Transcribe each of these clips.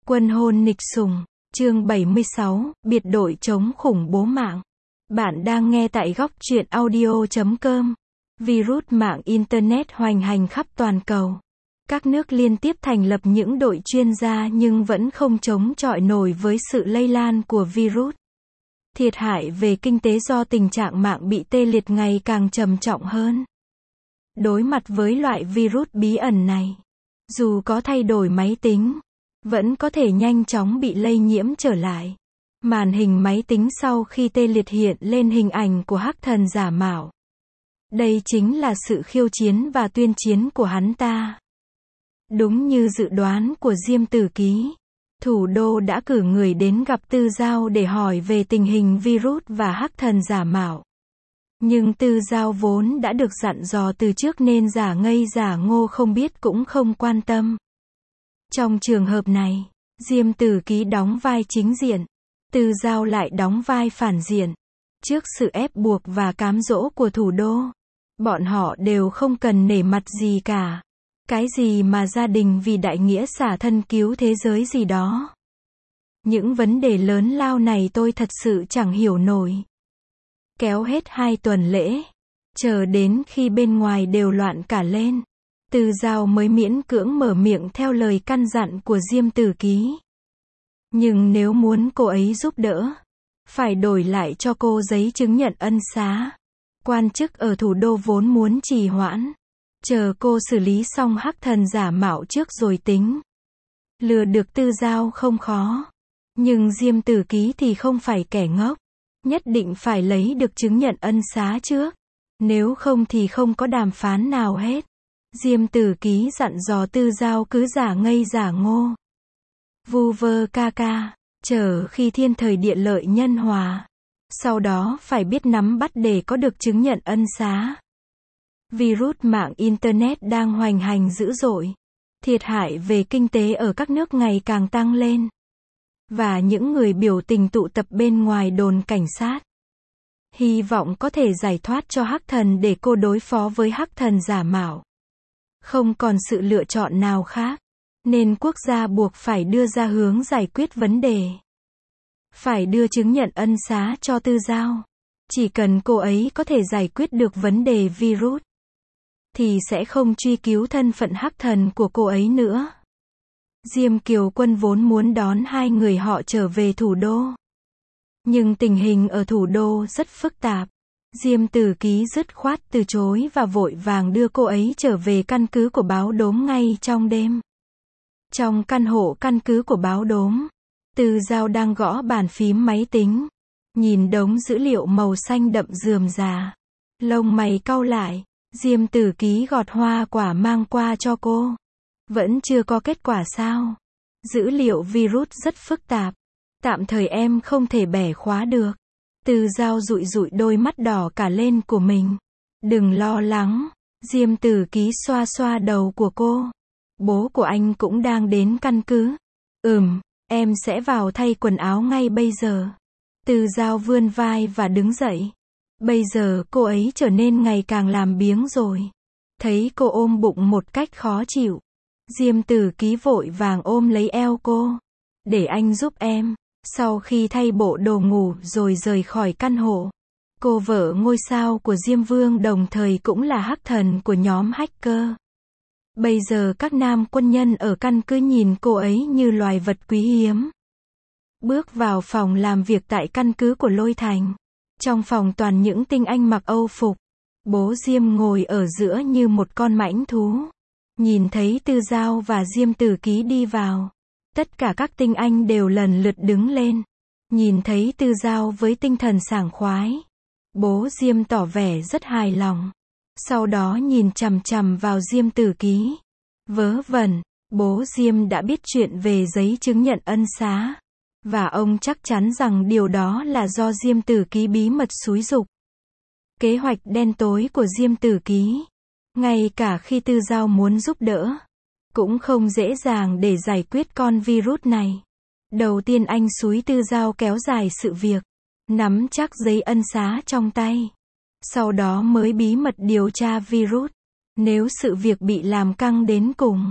Quân hôn nghịch sủng, chương 76, biệt đội chống khủng bố mạng. Bạn đang nghe tại góc truyện audio.com. Virus mạng Internet hoành hành khắp toàn cầu. Các nước liên tiếp thành lập những đội chuyên gia nhưng vẫn không chống chọi nổi với sự lây lan của virus. Thiệt hại về kinh tế do tình trạng mạng bị tê liệt ngày càng trầm trọng hơn. Đối mặt với loại virus bí ẩn này, dù có thay đổi máy tính, vẫn có thể nhanh chóng bị lây nhiễm trở lại. Màn hình máy tính sau khi tê liệt hiện lên hình ảnh của hắc thần giả mạo. Đây chính là sự khiêu chiến và tuyên chiến của hắn ta. Đúng như dự đoán của Diêm Tử Ký, thủ đô đã cử người đến gặp Tư Giao để hỏi về tình hình virus và hắc thần giả mạo. Nhưng Tư Giao vốn đã được dặn dò từ trước nên giả ngây giả ngô không biết cũng không quan tâm. Trong trường hợp này, Diêm Tử Ký đóng vai chính diện, Tư Giao lại đóng vai phản diện. Trước sự ép buộc và cám dỗ của thủ đô, bọn họ đều không cần nể mặt gì cả. Cái gì mà gia đình vì đại nghĩa xả thân cứu thế giới gì đó. Những vấn đề lớn lao này tôi thật sự chẳng hiểu nổi. Kéo hết 2 tuần lễ, chờ đến khi bên ngoài đều loạn cả lên, Tư Giao mới miễn cưỡng mở miệng theo lời căn dặn của Diêm Tử Ký. Nhưng nếu muốn cô ấy giúp đỡ, phải đổi lại cho cô giấy chứng nhận ân xá. Quan chức ở thủ đô vốn muốn trì hoãn, chờ cô xử lý xong hắc thần giả mạo trước rồi tính. Lừa được Tư Giao không khó, nhưng Diêm Tử Ký thì không phải kẻ ngốc, nhất định phải lấy được chứng nhận ân xá trước, nếu không thì không có đàm phán nào hết. Diêm Tử Ký dặn dò Tư Giao cứ giả ngây giả ngô, vu vơ ca ca, chờ khi thiên thời địa lợi nhân hòa, sau đó phải biết nắm bắt để có được chứng nhận ân xá. Virus mạng Internet đang hoành hành dữ dội, thiệt hại về kinh tế ở các nước ngày càng tăng lên, và những người biểu tình tụ tập bên ngoài đồn cảnh sát, hy vọng có thể giải thoát cho hắc thần để cô đối phó với hắc thần giả mạo. Không còn sự lựa chọn nào khác, nên quốc gia buộc phải đưa ra hướng giải quyết vấn đề. Phải đưa chứng nhận ân xá cho Tư Giao. Chỉ cần cô ấy có thể giải quyết được vấn đề virus, thì sẽ không truy cứu thân phận hắc thần của cô ấy nữa. Diêm Kiều Quân vốn muốn đón 2 người họ trở về thủ đô. Nhưng tình hình ở thủ đô rất phức tạp. Diêm Tử Ký dứt khoát từ chối và vội vàng đưa cô ấy trở về căn cứ của Báo Đốm ngay trong đêm. Trong căn hộ căn cứ của Báo Đốm, Tư Giao đang gõ bàn phím máy tính, nhìn đống dữ liệu màu xanh đậm rườm rà. Lông mày cau lại, Diêm Tử Ký gọt hoa quả mang qua cho cô. Vẫn chưa có kết quả sao? Dữ liệu virus rất phức tạp, tạm thời em không thể bẻ khóa được. Tư Giao dụi dụi đôi mắt đỏ cả lên của mình. Đừng lo lắng. Diêm Tử Ký xoa xoa đầu của cô. Bố của anh cũng đang đến căn cứ. Em sẽ vào thay quần áo ngay bây giờ. Tư Giao vươn vai và đứng dậy. Bây giờ cô ấy trở nên ngày càng làm biếng rồi. Thấy cô ôm bụng một cách khó chịu, Diêm Tử Ký vội vàng ôm lấy eo cô. Để anh giúp em. Sau khi thay bộ đồ ngủ rồi rời khỏi căn hộ, cô vợ ngôi sao của Diêm Vương đồng thời cũng là hắc thần của nhóm hacker. Bây giờ các nam quân nhân ở căn cứ nhìn cô ấy như loài vật quý hiếm. Bước vào phòng làm việc tại căn cứ của Lôi Thành. Trong phòng toàn những tinh anh mặc Âu phục. Bố Diêm ngồi ở giữa như một con mãnh thú. Nhìn thấy Tư Giao và Diêm Tử Ký đi vào, tất cả các tinh anh đều lần lượt đứng lên. Nhìn thấy Tư Giao với tinh thần sảng khoái, bố Diêm tỏ vẻ rất hài lòng. Sau đó nhìn chằm chằm vào Diêm Tử Ký. Vớ vẩn, bố Diêm đã biết chuyện về giấy chứng nhận ân xá. Và ông chắc chắn rằng điều đó là do Diêm Tử Ký bí mật xúi giục. Kế hoạch đen tối của Diêm Tử Ký, ngay cả khi Tư Giao muốn giúp đỡ, cũng không dễ dàng để giải quyết con virus này. Đầu tiên anh xúi Tư Giao kéo dài sự việc, nắm chắc giấy ân xá trong tay. Sau đó mới bí mật điều tra virus. Nếu sự việc bị làm căng đến cùng,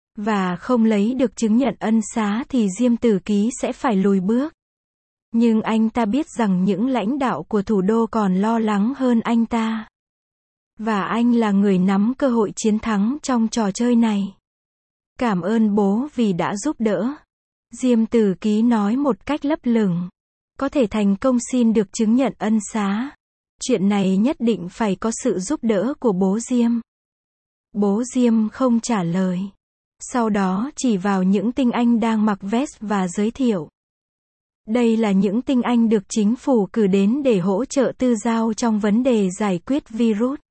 và không lấy được chứng nhận ân xá thì Diêm Tử Ký sẽ phải lùi bước. Nhưng anh ta biết rằng những lãnh đạo của thủ đô còn lo lắng hơn anh ta. Và anh là người nắm cơ hội chiến thắng trong trò chơi này. Cảm ơn bố vì đã giúp đỡ. Diêm Tử Ký nói một cách lấp lửng. Có thể thành công xin được chứng nhận ân xá. Chuyện này nhất định phải có sự giúp đỡ của bố Diêm. Bố Diêm không trả lời. Sau đó chỉ vào những tinh anh đang mặc vest và giới thiệu. Đây là những tinh anh được chính phủ cử đến để hỗ trợ Tư Giao trong vấn đề giải quyết virus.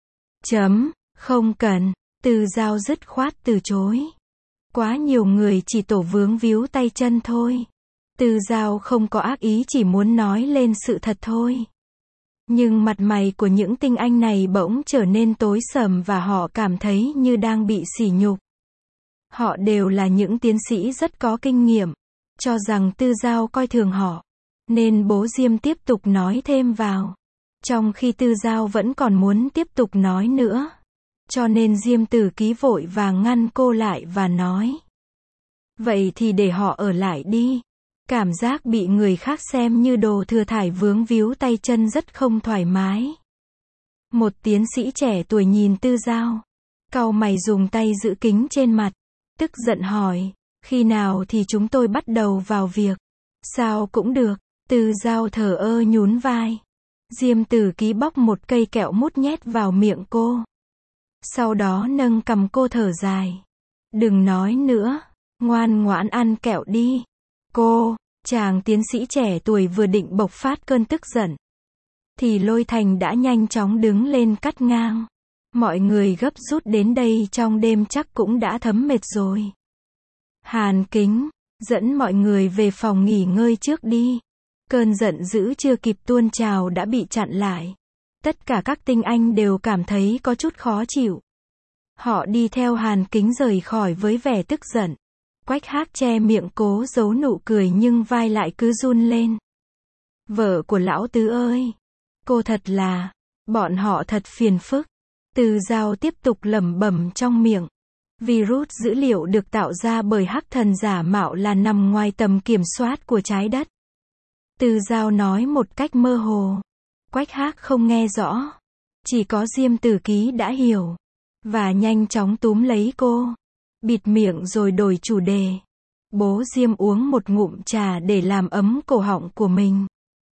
Không cần. Tư Giao dứt khoát từ chối. Quá nhiều người chỉ tổ vướng víu tay chân thôi. Tư Giao không có ác ý, chỉ muốn nói lên sự thật thôi. Nhưng mặt mày của những tinh anh này bỗng trở nên tối sầm và họ cảm thấy như đang bị sỉ nhục. Họ đều là những tiến sĩ rất có kinh nghiệm, cho rằng Tư Giao coi thường họ. Nên bố Diêm tiếp tục nói thêm vào. Trong khi Tư Giao vẫn còn muốn tiếp tục nói nữa. Cho nên Diêm Tử Ký vội vàng ngăn cô lại và nói. Vậy thì để họ ở lại đi. Cảm giác bị người khác xem như đồ thừa thải vướng víu tay chân rất không thoải mái. Một tiến sĩ trẻ tuổi nhìn Tư Giao. Cau mày dùng tay giữ kính trên mặt. Tức giận hỏi. Khi nào thì chúng tôi bắt đầu vào việc? Sao cũng được. Tư Giao thờ ơ nhún vai. Diêm Tử Ký bóc một cây kẹo mút nhét vào miệng cô. Sau đó nâng cằm cô thở dài. Đừng nói nữa. Ngoan ngoãn ăn kẹo đi. Cô, chàng tiến sĩ trẻ tuổi vừa định bộc phát cơn tức giận. Thì Lôi Thành đã nhanh chóng đứng lên cắt ngang. Mọi người gấp rút đến đây trong đêm chắc cũng đã thấm mệt rồi. Hàn Kính, dẫn mọi người về phòng nghỉ ngơi trước đi. Cơn giận dữ chưa kịp tuôn trào đã bị chặn lại. Tất cả các tinh anh đều cảm thấy có chút khó chịu. Họ đi theo Hàn Kính rời khỏi với vẻ tức giận. Quách Hác che miệng cố giấu nụ cười nhưng vai lại cứ run lên. Vợ của lão Tứ ơi! Cô thật là... Bọn họ thật phiền phức. Tư Giao tiếp tục lẩm bẩm trong miệng. Virus dữ liệu được tạo ra bởi hắc thần giả mạo là nằm ngoài tầm kiểm soát của trái đất. Tư Giao nói một cách mơ hồ. Quách Hác không nghe rõ. Chỉ có Diêm Tử Ký đã hiểu. Và nhanh chóng túm lấy cô. Bịt miệng rồi đổi chủ đề. Bố Diêm uống một ngụm trà để làm ấm cổ họng của mình.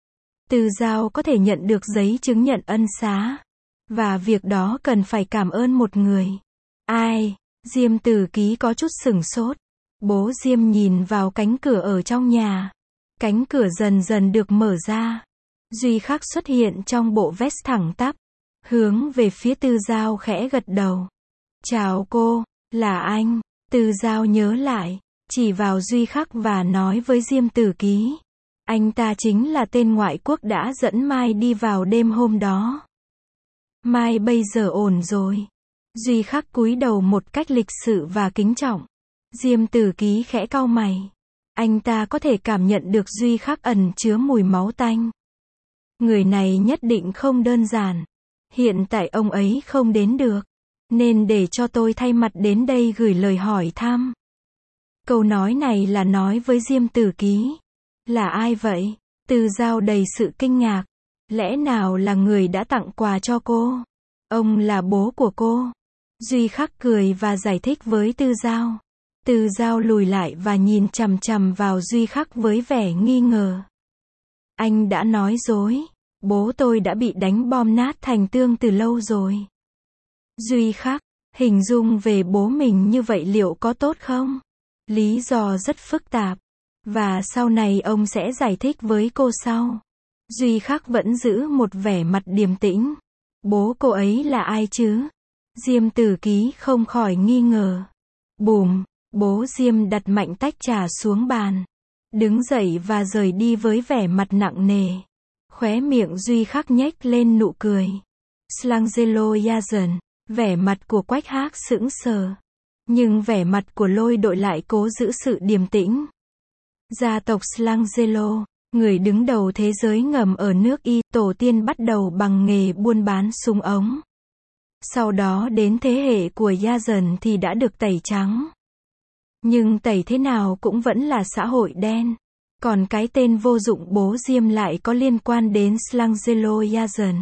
Tư Giao có thể nhận được giấy chứng nhận ân xá. Và việc đó cần phải cảm ơn một người. Ai? Diêm Tử Ký có chút sửng sốt. Bố Diêm nhìn vào cánh cửa ở trong nhà. Cánh cửa dần dần được mở ra. Duy Khắc xuất hiện trong bộ vest thẳng tắp. Hướng về phía Tư Giao khẽ gật đầu. Chào cô, là anh. Tư Giao nhớ lại. Chỉ vào Duy Khắc và nói với Diêm Tử Ký. Anh ta chính là tên ngoại quốc đã dẫn Mai đi vào đêm hôm đó. Mai bây giờ ổn rồi. Duy Khắc cúi đầu một cách lịch sự và kính trọng. Diêm Tử Ký khẽ cau mày. Anh ta có thể cảm nhận được Duy Khắc ẩn chứa mùi máu tanh. Người này nhất định không đơn giản. Hiện tại ông ấy không đến được. Nên để cho tôi thay mặt đến đây gửi lời hỏi thăm. Câu nói này là nói với Diêm Tử Ký. Là ai vậy? Tư Giao đầy sự kinh ngạc. Lẽ nào là người đã tặng quà cho cô? Ông là bố của cô. Duy Khắc cười và giải thích với Tư Giao. Tư Giao lùi lại và nhìn chằm chằm vào Duy Khắc với vẻ nghi ngờ. Anh đã nói dối. Bố tôi đã bị đánh bom nát thành tương từ lâu rồi. Duy Khắc, hình dung về bố mình như vậy liệu có tốt không? Lý do rất phức tạp. Và sau này ông sẽ giải thích với cô sau. Duy Khắc vẫn giữ một vẻ mặt điềm tĩnh. Bố cô ấy là ai chứ? Diêm Tử Ký không khỏi nghi ngờ. Bùm, bố Diêm đặt mạnh tách trà xuống bàn. Đứng dậy và rời đi với vẻ mặt nặng nề. Khóe miệng Duy Khắc nhếch lên nụ cười. Slangelo Yazen, vẻ mặt của Quách Hác sững sờ. Nhưng vẻ mặt của Lôi Đội lại cố giữ sự điềm tĩnh. Gia tộc Slangelo, người đứng đầu thế giới ngầm ở nước Y, tổ tiên bắt đầu bằng nghề buôn bán súng ống. Sau đó đến thế hệ của Yazen thì đã được tẩy trắng. Nhưng tẩy thế nào cũng vẫn là xã hội đen. Còn cái tên vô dụng bố Diêm lại có liên quan đến Slangelo Yazen.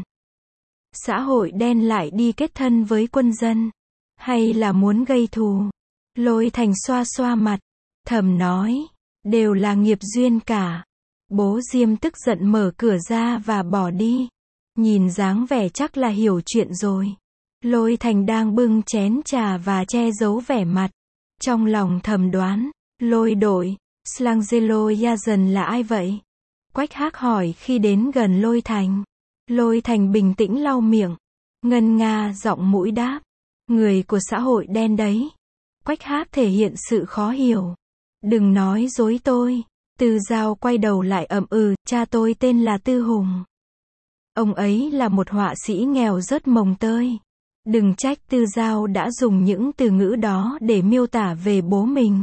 Xã hội đen lại đi kết thân với quân dân. Hay là muốn gây thù? Lôi Thành xoa xoa mặt, thầm nói, đều là nghiệp duyên cả. Bố Diêm tức giận mở cửa ra và bỏ đi. Nhìn dáng vẻ chắc là hiểu chuyện rồi. Lôi Thành đang bưng chén trà và che giấu vẻ mặt. Trong lòng thầm đoán, Lôi đội, Slangelo Yazen là ai vậy? Quách Hác hỏi khi đến gần Lôi Thành. Lôi Thành bình tĩnh lau miệng, ngân nga giọng mũi đáp, người của xã hội đen đấy. Quách Hác thể hiện sự khó hiểu. Đừng nói dối tôi. Tư Giao quay đầu lại ậm ừ, cha tôi tên là Tư Hùng. Ông ấy là một họa sĩ nghèo rớt mồng tơi. Đừng trách Tư Giao đã dùng những từ ngữ đó để miêu tả về bố mình.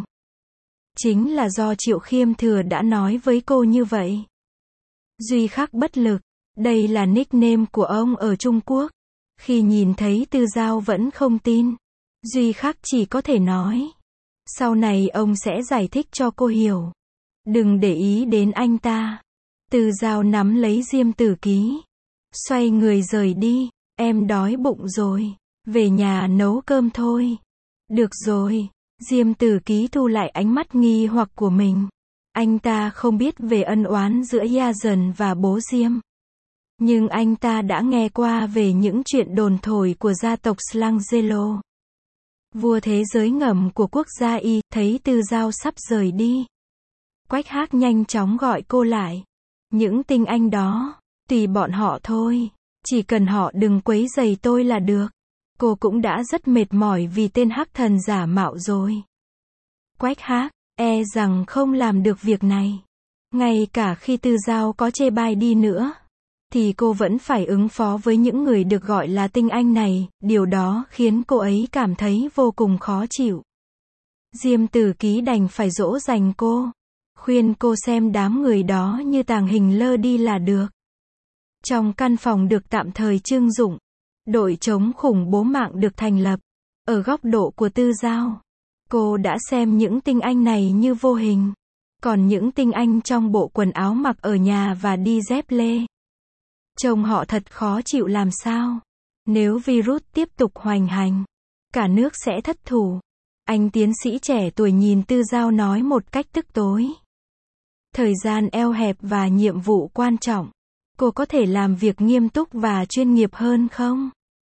Chính là do Triệu Khiêm Thừa đã nói với cô như vậy. Duy Khắc bất lực. Đây là nickname của ông ở Trung Quốc. Khi nhìn thấy Tư Giao vẫn không tin, Duy Khắc chỉ có thể nói, sau này ông sẽ giải thích cho cô hiểu. Đừng để ý đến anh ta. Tư Giao nắm lấy Diêm Tử Ký, xoay người rời đi. Em đói bụng rồi, về nhà nấu cơm thôi. Được rồi. Diêm Tử Ký thu lại ánh mắt nghi hoặc của mình. Anh ta không biết về ân oán giữa Yazen và bố Diêm. Nhưng anh ta đã nghe qua về những chuyện đồn thổi của gia tộc Slangelo. Vua thế giới ngầm của quốc gia Y, thấy Tư Giao sắp rời đi. Quách Hác nhanh chóng gọi cô lại. Những tinh anh đó, tùy bọn họ thôi. Chỉ cần họ đừng quấy rầy tôi là được. Cô cũng đã rất mệt mỏi vì tên hắc thần giả mạo rồi. Quách Hác, e rằng không làm được việc này. Ngay cả khi Tư Giao có chê bai đi nữa, thì cô vẫn phải ứng phó với những người được gọi là tinh anh này, điều đó khiến cô ấy cảm thấy vô cùng khó chịu. Diêm Tử Ký đành phải dỗ dành cô, khuyên cô xem đám người đó như tàng hình lơ đi là được. Trong căn phòng được tạm thời trưng dụng, đội chống khủng bố mạng được thành lập. Ở góc độ của Tư Giao, cô đã xem những tinh anh này như vô hình. Còn những tinh anh trong bộ quần áo mặc ở nhà và đi dép lê, trông họ thật khó chịu làm sao. Nếu virus tiếp tục hoành hành, cả nước sẽ thất thủ. Anh tiến sĩ trẻ tuổi nhìn Tư Giao nói một cách tức tối. Thời gian eo hẹp và nhiệm vụ quan trọng. Cô có thể làm việc nghiêm túc và chuyên nghiệp hơn không?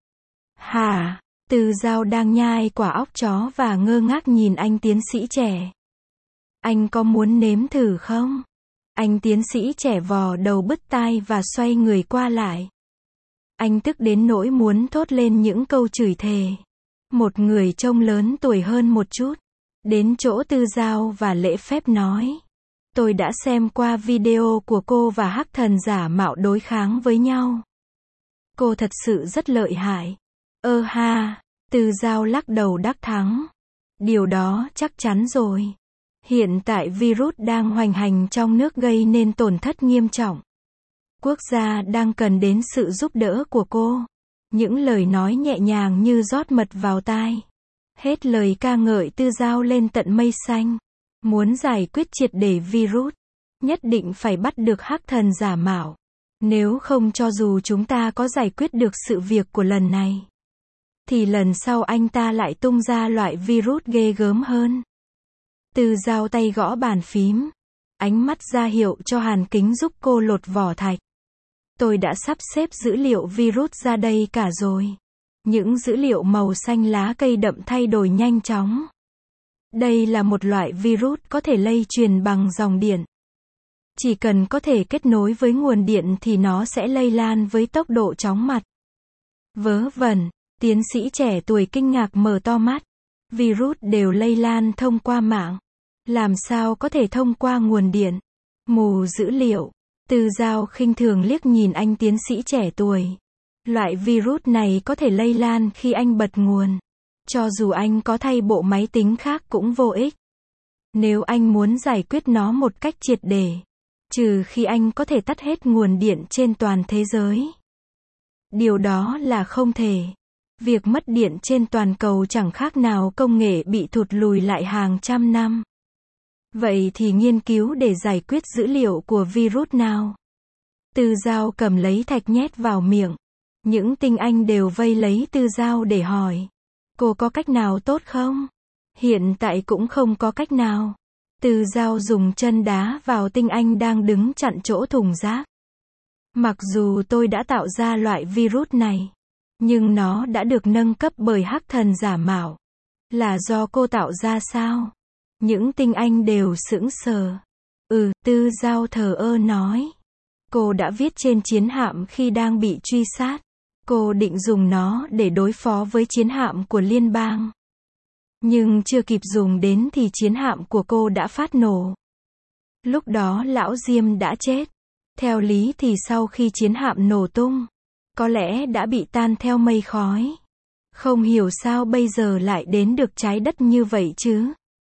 Hả? Tư Giao đang nhai quả óc chó và ngơ ngác nhìn anh tiến sĩ trẻ. Anh có muốn nếm thử không? Anh tiến sĩ trẻ vò đầu bứt tai và xoay người qua lại. Anh tức đến nỗi muốn thốt lên những câu chửi thề. Một người trông lớn tuổi hơn một chút, đến chỗ Tư Giao và lễ phép nói. Tôi đã xem qua video của cô và hắc thần giả mạo đối kháng với nhau. Cô thật sự rất lợi hại. Ha, Tư Giao lắc đầu đắc thắng. Điều đó chắc chắn rồi. Hiện tại virus đang hoành hành trong nước gây nên tổn thất nghiêm trọng. Quốc gia đang cần đến sự giúp đỡ của cô. Những lời nói nhẹ nhàng như rót mật vào tai. Hết lời ca ngợi Tư Giao lên tận mây xanh. Muốn giải quyết triệt để virus, nhất định phải bắt được hắc thần giả mạo. Nếu không cho dù chúng ta có giải quyết được sự việc của lần này, thì lần sau anh ta lại tung ra loại virus ghê gớm hơn. Tư Giao tay gõ bàn phím, ánh mắt ra hiệu cho Hàn Kính giúp cô lột vỏ thạch. Tôi đã sắp xếp dữ liệu virus ra đây cả rồi. Những dữ liệu màu xanh lá cây đậm thay đổi nhanh chóng. Đây là một loại virus có thể lây truyền bằng dòng điện. Chỉ cần có thể kết nối với nguồn điện thì nó sẽ lây lan với tốc độ chóng mặt. Vớ vẩn, tiến sĩ trẻ tuổi kinh ngạc mở to mắt. Virus đều lây lan thông qua mạng. Làm sao có thể thông qua nguồn điện? Mù dữ liệu. Tư Giao khinh thường liếc nhìn anh tiến sĩ trẻ tuổi. Loại virus này có thể lây lan khi anh bật nguồn. Cho dù anh có thay bộ máy tính khác cũng vô ích. Nếu anh muốn giải quyết nó một cách triệt để, trừ khi anh có thể tắt hết nguồn điện trên toàn thế giới. Điều đó là không thể. Việc mất điện trên toàn cầu chẳng khác nào công nghệ bị thụt lùi lại hàng trăm năm. Vậy thì nghiên cứu để giải quyết dữ liệu của virus nào? Tư Dao cầm lấy thạch nhét vào miệng. Những tinh anh đều vây lấy Tư Dao để hỏi. Cô có cách nào tốt không? Hiện tại cũng không có cách nào. Tư Dao dùng chân đá vào tinh anh đang đứng chặn chỗ thùng rác. Mặc dù tôi đã tạo ra loại virus này, nhưng nó đã được nâng cấp bởi hắc thần giả mạo. Là do cô tạo ra sao? Những tinh anh đều sững sờ. Tư Dao thờ ơ nói. Cô đã viết trên chiến hạm khi đang bị truy sát. Cô định dùng nó để đối phó với chiến hạm của liên bang. Nhưng chưa kịp dùng đến thì chiến hạm của cô đã phát nổ. Lúc đó lão Diêm đã chết. Theo lý thì sau khi chiến hạm nổ tung, có lẽ đã bị tan theo mây khói. Không hiểu sao bây giờ lại đến được trái đất như vậy chứ.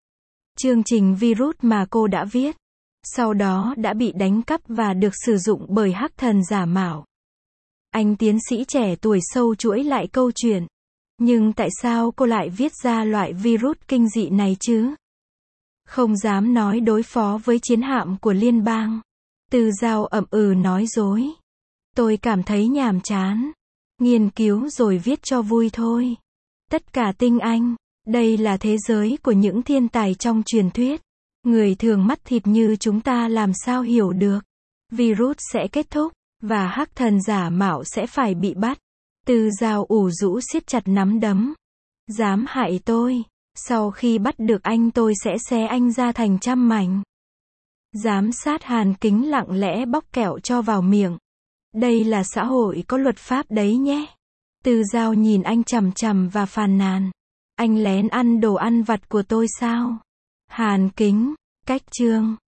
Chương trình virus mà cô đã viết, sau đó đã bị đánh cắp và được sử dụng bởi hắc thần giả mạo. Anh tiến sĩ trẻ tuổi sâu chuỗi lại câu chuyện. Nhưng tại sao cô lại viết ra loại virus kinh dị này chứ? Không dám nói đối phó với chiến hạm của liên bang. Tư Dao ậm nói dối. Tôi cảm thấy nhàm chán. Nghiên cứu rồi viết cho vui thôi. Tất cả tinh anh. Đây là thế giới của những thiên tài trong truyền thuyết. Người thường mắt thịt như chúng ta làm sao hiểu được. Virus sẽ kết thúc, và hắc thần giả mạo sẽ phải bị bắt. Tư Dao ủ rũ siết chặt nắm đấm. Dám hại tôi. Sau khi bắt được anh tôi sẽ xé anh ra thành trăm mảnh. Giám sát Hàn Kính lặng lẽ bóc kẹo cho vào miệng. Đây là xã hội có luật pháp đấy nhé. Tư Dao nhìn anh chằm chằm và phàn nàn. Anh lén ăn đồ ăn vặt của tôi sao? Hàn Kính, cách chương.